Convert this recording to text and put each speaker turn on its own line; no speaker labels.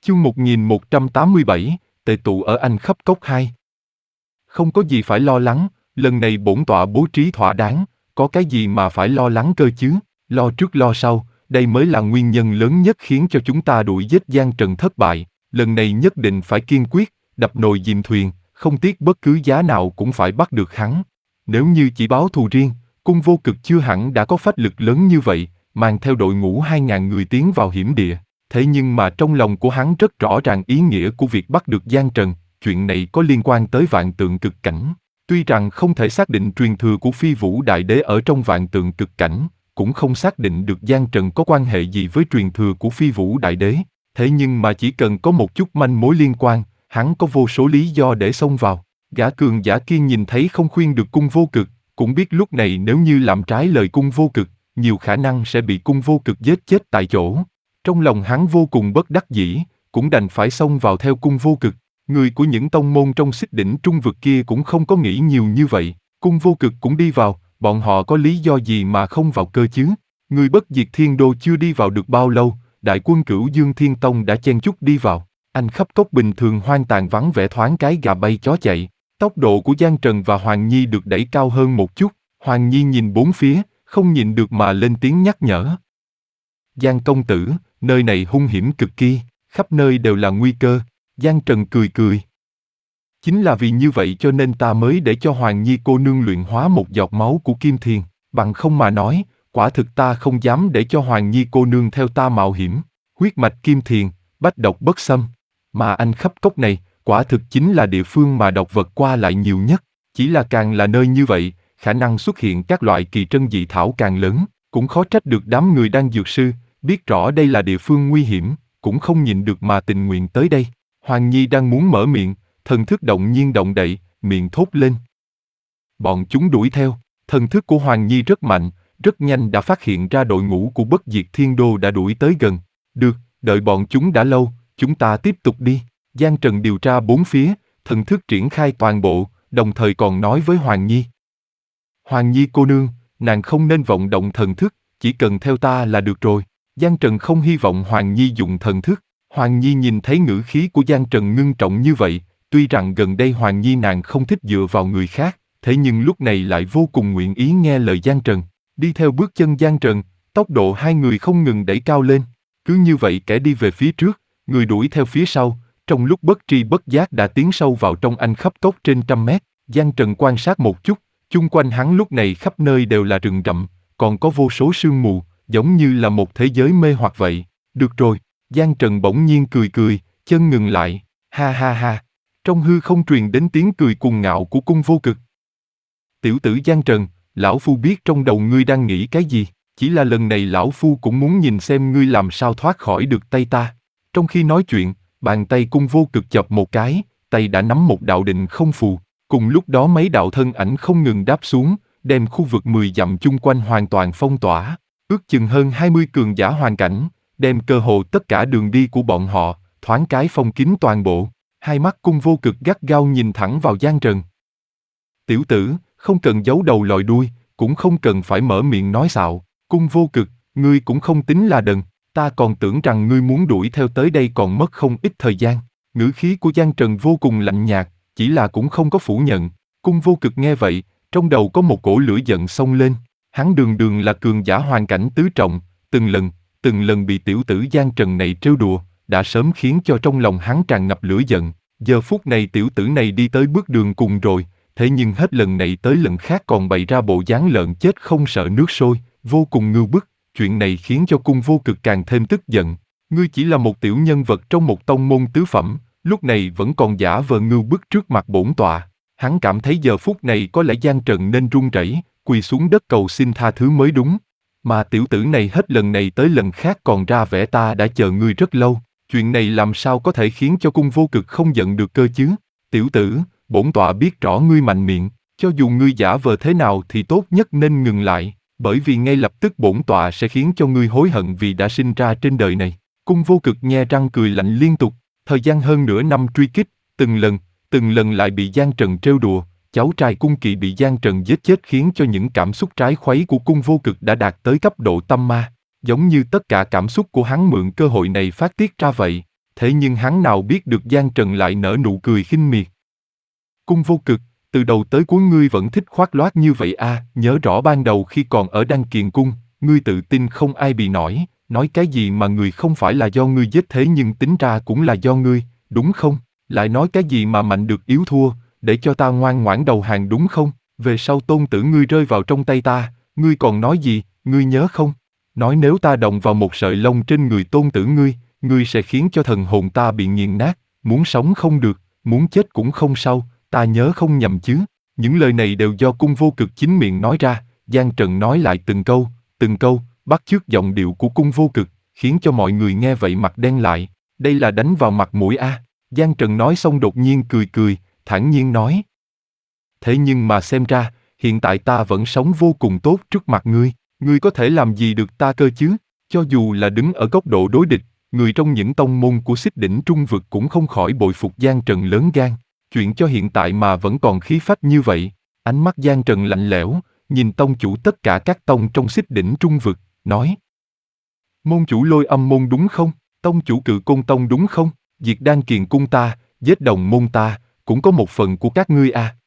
Chương 1187, tề tụ ở Anh Khắp Cốc 2. Không có gì phải lo lắng, lần này bổn tọa bố trí thỏa đáng, có cái gì mà phải lo lắng cơ chứ, lo trước lo sau, đây mới là nguyên nhân lớn nhất khiến cho chúng ta đuổi giết Giang Trần thất bại, lần này nhất định phải kiên quyết, đập nồi dìm thuyền, không tiếc bất cứ giá nào cũng phải bắt được hắn. Nếu như chỉ báo thù riêng, Cung Vô Cực chưa hẳn đã có phách lực lớn như vậy, mang theo đội ngũ 2.000 người tiến vào hiểm địa. Thế nhưng mà trong lòng của hắn rất rõ ràng ý nghĩa của việc bắt được Giang Trần, chuyện này có liên quan tới Vạn Tượng Cực Cảnh. Tuy rằng không thể xác định truyền thừa của Phi Vũ Đại Đế ở trong Vạn Tượng Cực Cảnh, cũng không xác định được Giang Trần có quan hệ gì với truyền thừa của Phi Vũ Đại Đế. Thế nhưng mà chỉ cần có một chút manh mối liên quan, hắn có vô số lý do để xông vào. Gã cường giả kia nhìn thấy không khuyên được Cung Vô Cực, cũng biết lúc này nếu như làm trái lời Cung Vô Cực, nhiều khả năng sẽ bị Cung Vô Cực giết chết tại chỗ. Trong lòng hắn vô cùng bất đắc dĩ, cũng đành phải xông vào theo Cung Vô Cực. Người của những tông môn trong Xích Đỉnh Trung Vực kia cũng không có nghĩ nhiều như vậy. Cung Vô Cực cũng đi vào, bọn họ có lý do gì mà không vào cơ chứ? Người Bất Diệt Thiên Đô chưa đi vào được bao lâu, đại quân Cửu Dương Thiên Tông đã chen chúc đi vào. Anh Khắp Cốc bình thường hoang tàn vắng vẻ thoáng cái gà bay chó chạy. Tốc độ của Giang Trần và Hoàng Nhi được đẩy cao hơn một chút. Hoàng Nhi nhìn bốn phía, không nhịn được mà lên tiếng nhắc nhở. Giang công tử, nơi này hung hiểm cực kỳ, khắp nơi đều là nguy cơ. Giang Trần cười cười. Chính là vì như vậy cho nên ta mới để cho Hoàng Nhi cô nương luyện hóa một giọt máu của Kim Thiền, bằng không mà nói, quả thực ta không dám để cho Hoàng Nhi cô nương theo ta mạo hiểm. Huyết mạch Kim Thiền, bách độc bất xâm. Mà Anh Khắp Cốc này, quả thực chính là địa phương mà độc vật qua lại nhiều nhất. Chỉ là càng là nơi như vậy, khả năng xuất hiện các loại kỳ trân dị thảo càng lớn, cũng khó trách được đám người đang dược sư, biết rõ đây là địa phương nguy hiểm, cũng không nhịn được mà tình nguyện tới đây. Hoàng Nhi đang muốn mở miệng, thần thức động nhiên động đậy, miệng thốt lên. Bọn chúng đuổi theo, thần thức của Hoàng Nhi rất mạnh, rất nhanh đã phát hiện ra đội ngũ của Bất Diệt Thiên Đô đã đuổi tới gần. Được, đợi bọn chúng đã lâu, chúng ta tiếp tục đi. Giang Trần điều tra bốn phía, thần thức triển khai toàn bộ, đồng thời còn nói với Hoàng Nhi. Hoàng Nhi cô nương, nàng không nên vọng động thần thức, chỉ cần theo ta là được rồi. Giang Trần không hy vọng Hoàng Nhi dụng thần thức. Hoàng Nhi nhìn thấy ngữ khí của Giang Trần ngưng trọng như vậy, tuy rằng gần đây Hoàng Nhi nàng không thích dựa vào người khác, thế nhưng lúc này lại vô cùng nguyện ý nghe lời Giang Trần. Đi theo bước chân Giang Trần, tốc độ hai người không ngừng đẩy cao lên. Cứ như vậy kẻ đi về phía trước, người đuổi theo phía sau, trong lúc bất tri bất giác đã tiến sâu vào trong Anh Khắp Cốc trên 100 mét. Giang Trần quan sát một chút, chung quanh hắn lúc này khắp nơi đều là rừng rậm, còn có vô số sương mù, giống như là một thế giới mê hoặc vậy. Được rồi, Giang Trần bỗng nhiên cười cười, chân ngừng lại, ha ha ha. Trong hư không truyền đến tiếng cười cuồng ngạo của Cung Vô Cực. Tiểu tử Giang Trần, lão phu biết trong đầu ngươi đang nghĩ cái gì, chỉ là lần này lão phu cũng muốn nhìn xem ngươi làm sao thoát khỏi được tay ta. Trong khi nói chuyện, bàn tay Cung Vô Cực chập một cái, tay đã nắm một đạo định không phù. Cùng lúc đó mấy đạo thân ảnh không ngừng đáp xuống, đem khu vực 10 dặm chung quanh hoàn toàn phong tỏa. Ước chừng hơn 20 cường giả hoàn cảnh, đem cơ hồ tất cả đường đi của bọn họ, thoáng cái phong kín toàn bộ. Hai mắt Cung Vô Cực gắt gao nhìn thẳng vào Giang Trần. Tiểu tử, không cần giấu đầu lòi đuôi, cũng không cần phải mở miệng nói xạo. Cung Vô Cực, ngươi cũng không tính là đần, ta còn tưởng rằng ngươi muốn đuổi theo tới đây còn mất không ít thời gian. Ngữ khí của Giang Trần vô cùng lạnh nhạt, chỉ là cũng không có phủ nhận. Cung Vô Cực nghe vậy, trong đầu có một cỗ lửa giận xông lên. Hắn đường đường là cường giả hoàn cảnh tứ trọng, từng lần bị tiểu tử Giang Trần này trêu đùa, đã sớm khiến cho trong lòng hắn tràn ngập lửa giận. Giờ phút này tiểu tử này đi tới bước đường cùng rồi, thế nhưng hết lần này tới lần khác còn bày ra bộ dáng lợn chết không sợ nước sôi, vô cùng ngưu bức. Chuyện này khiến cho Cung Vô Cực càng thêm tức giận. Ngươi chỉ là một tiểu nhân vật trong một tông môn tứ phẩm, lúc này vẫn còn giả vờ ngưu bức trước mặt bổn tọa. Hắn cảm thấy giờ phút này có lẽ Giang Trần nên run rẩy, quỳ xuống đất cầu xin tha thứ mới đúng. Mà tiểu tử này hết lần này tới lần khác còn ra vẻ ta đã chờ ngươi rất lâu. Chuyện này làm sao có thể khiến cho Cung Vô Cực không giận được cơ chứ? Tiểu tử, bổn tọa biết rõ ngươi mạnh miệng, cho dù ngươi giả vờ thế nào thì tốt nhất nên ngừng lại, bởi vì ngay lập tức bổn tọa sẽ khiến cho ngươi hối hận vì đã sinh ra trên đời này. Cung Vô Cực nhe răng cười lạnh liên tục, thời gian hơn nửa năm truy kích, từng lần lại bị Giang Trần trêu đùa, cháu trai Cung Kỵ bị Giang Trần giết chết khiến cho những cảm xúc trái khuấy của Cung Vô Cực đã đạt tới cấp độ tâm ma, giống như tất cả cảm xúc của hắn mượn cơ hội này phát tiết ra vậy. Thế nhưng hắn nào biết được Giang Trần lại nở nụ cười khinh miệt. Cung Vô Cực, từ đầu tới cuối ngươi vẫn thích khoác lác như vậy à, nhớ rõ ban đầu khi còn ở Đan Kiền Cung, ngươi tự tin không ai bị nổi, nói cái gì mà người không phải là do ngươi giết thế nhưng tính ra cũng là do ngươi, đúng không? Lại nói cái gì mà mạnh được yếu thua, để cho ta ngoan ngoãn đầu hàng đúng không? Về sau tôn tử ngươi rơi vào trong tay ta, ngươi còn nói gì, ngươi nhớ không? Nói nếu ta động vào một sợi lông trên người tôn tử ngươi sẽ khiến cho thần hồn ta bị nghiền nát, muốn sống không được, muốn chết cũng không sao, ta nhớ không nhầm chứ. Những lời này đều do Cung Vô Cực chính miệng nói ra, Giang Trần nói lại từng câu, bắt chước giọng điệu của Cung Vô Cực, khiến cho mọi người nghe vậy mặt đen lại, đây là đánh vào mặt mũi a. Giang Trần nói xong đột nhiên cười, thản nhiên nói. Thế nhưng mà xem ra, hiện tại ta vẫn sống vô cùng tốt trước mặt ngươi có thể làm gì được ta cơ chứ? Cho dù là đứng ở góc độ đối địch, người trong những tông môn của Xích Đỉnh Trung Vực cũng không khỏi bội phục Giang Trần lớn gan, chuyện cho hiện tại mà vẫn còn khí phách như vậy. Ánh mắt Giang Trần lạnh lẽo, nhìn tông chủ tất cả các tông trong Xích Đỉnh Trung Vực, nói. Môn chủ Lôi Âm môn đúng không? Tông chủ Cự Côn tông đúng không? Diệt Đan Kiền cung ta, giết đồng môn ta, cũng có một phần của các ngươi à.